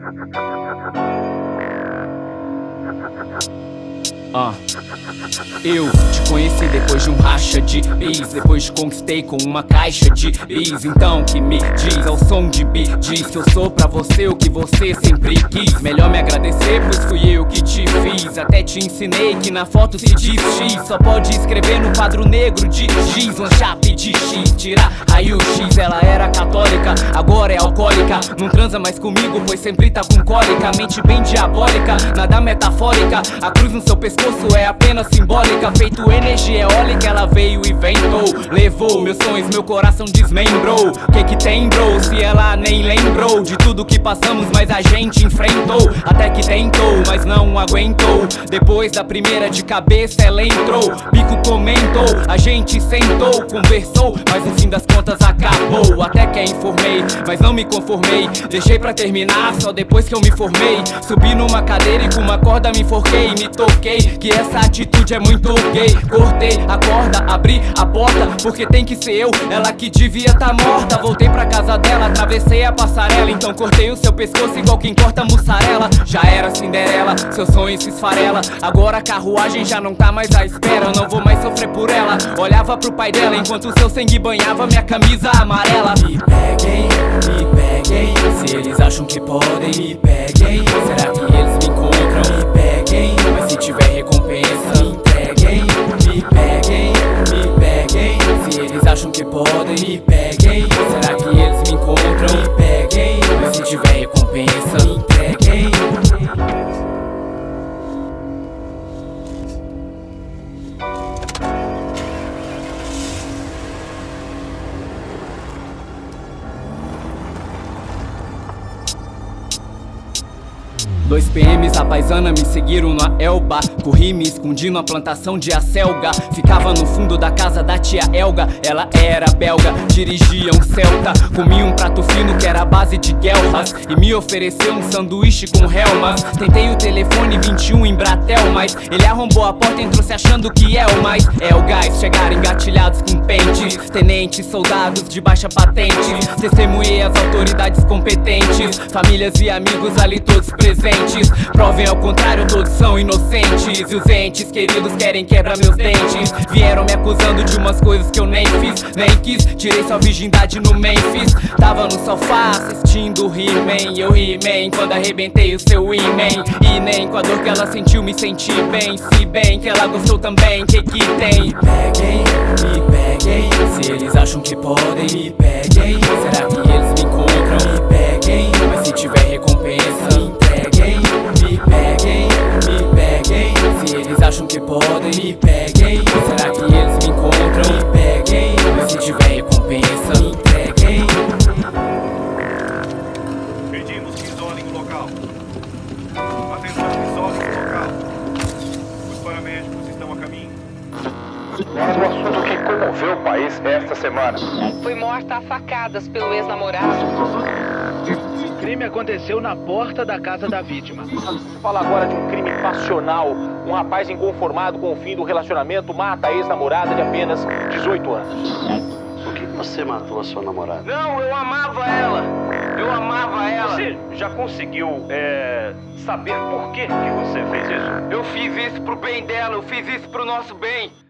Eu te conheci depois de um racha de bis, depois te conquistei com uma caixa de bis. Então que me diz ao som de beat, diz se eu sou pra você o que você sempre quis. Melhor me agradecer, pois fui eu que te fiz. Até te ensinei que na foto se diz X, só pode escrever no quadro negro de X. Uma chapa de X, tirar raio-X. Ela era católica, agora é alcoólica. Não transa mais comigo, pois sempre tá com cólica. Mente bem diabólica, nada metafórica. A cruz no seu pescoço é apenas simbólica. Feito energia eólica, ela veio e ventou. Levou meus sonhos, meu coração desmembrou. Que tem, bro? Se ela nem lembrou de tudo que passamos, mas a gente enfrentou. Até que tentou, mas não aguentou. Depois da primeira de cabeça ela entrou. Bico comentou, a gente sentou, conversou, mas no fim das contas acabou. Até que a informei, mas não me conformei. Deixei pra terminar só depois que eu me formei. Subi numa cadeira e com uma corda me enforquei. Me toquei que essa atitude é muito gay. Cortei a corda, abri a porta, porque tem que ser eu, ela que devia tá morta. Voltei pra casa dela, atravessei a passarela. Então cortei o seu pescoço igual quem corta mussarela. Já era Cinderela, seu sonho se esfarela. Agora a carruagem já não tá mais à espera. Eu não vou mais sofrer por ela. Olhava pro pai dela enquanto seu sangue banhava minha camisa amarela. Me peguem, se eles acham que podem. Me peguem, será que eles me encontram? Me peguem, mas se tiver recompensa, me entreguem. Me peguem, se eles acham que podem. Me peguem, será que eles me encontram? Me peguem, mas se tiver recompensa, me entreguem. Dois PMs a paisana me seguiram na Elba. Corri me escondi na plantação de acelga. Ficava no fundo da casa da tia Elga. Ela era belga, dirigia um Celta. Comi um prato fino que era a base de guelras e me ofereceu um sanduíche com relmas. Tentei o telefone 21 em Bratel, mas ele arrombou a porta e entrou se achando que é o mais. É o gás, chegaram engatilhados com pentes. Tenentes, soldados de baixa patente. Testemunhei as autoridades competentes. Famílias e amigos ali todos presentes. Provem ao contrário, todos são inocentes. E os entes queridos querem quebrar meus dentes. Vieram me acusando de umas coisas que eu nem fiz, nem quis. Tirei sua virgindade no Memphis. Tava no sofá assistindo He-Man. Eu He-Man quando arrebentei o seu He-Man. E nem com a dor que ela sentiu me senti bem. Se bem que ela gostou também, que tem? Me peguem, se eles acham que podem. Me peguem, será que eles me encontram? Me peguem, mas se tiver recompensa, me entreguem. Me peguem, se eles acham que podem. Me peguem, será que eles me encontram? Me peguem, mas se tiver recompensa, me entreguem. Pedimos que isolem o local. Atenção, isolem o local. Os paramédicos estão a caminho. Mas o assunto que comoveu o país esta semana. Foi morta a facadas pelo ex-namorado. O crime aconteceu na porta da casa da vítima. Fala agora de um crime passional. Um rapaz inconformado com o fim do relacionamento mata a ex-namorada de apenas 18 anos. Por que você matou a sua namorada? Não, eu amava ela. Você já conseguiu saber por que você fez isso? Eu fiz isso pro bem dela, eu fiz isso pro nosso bem.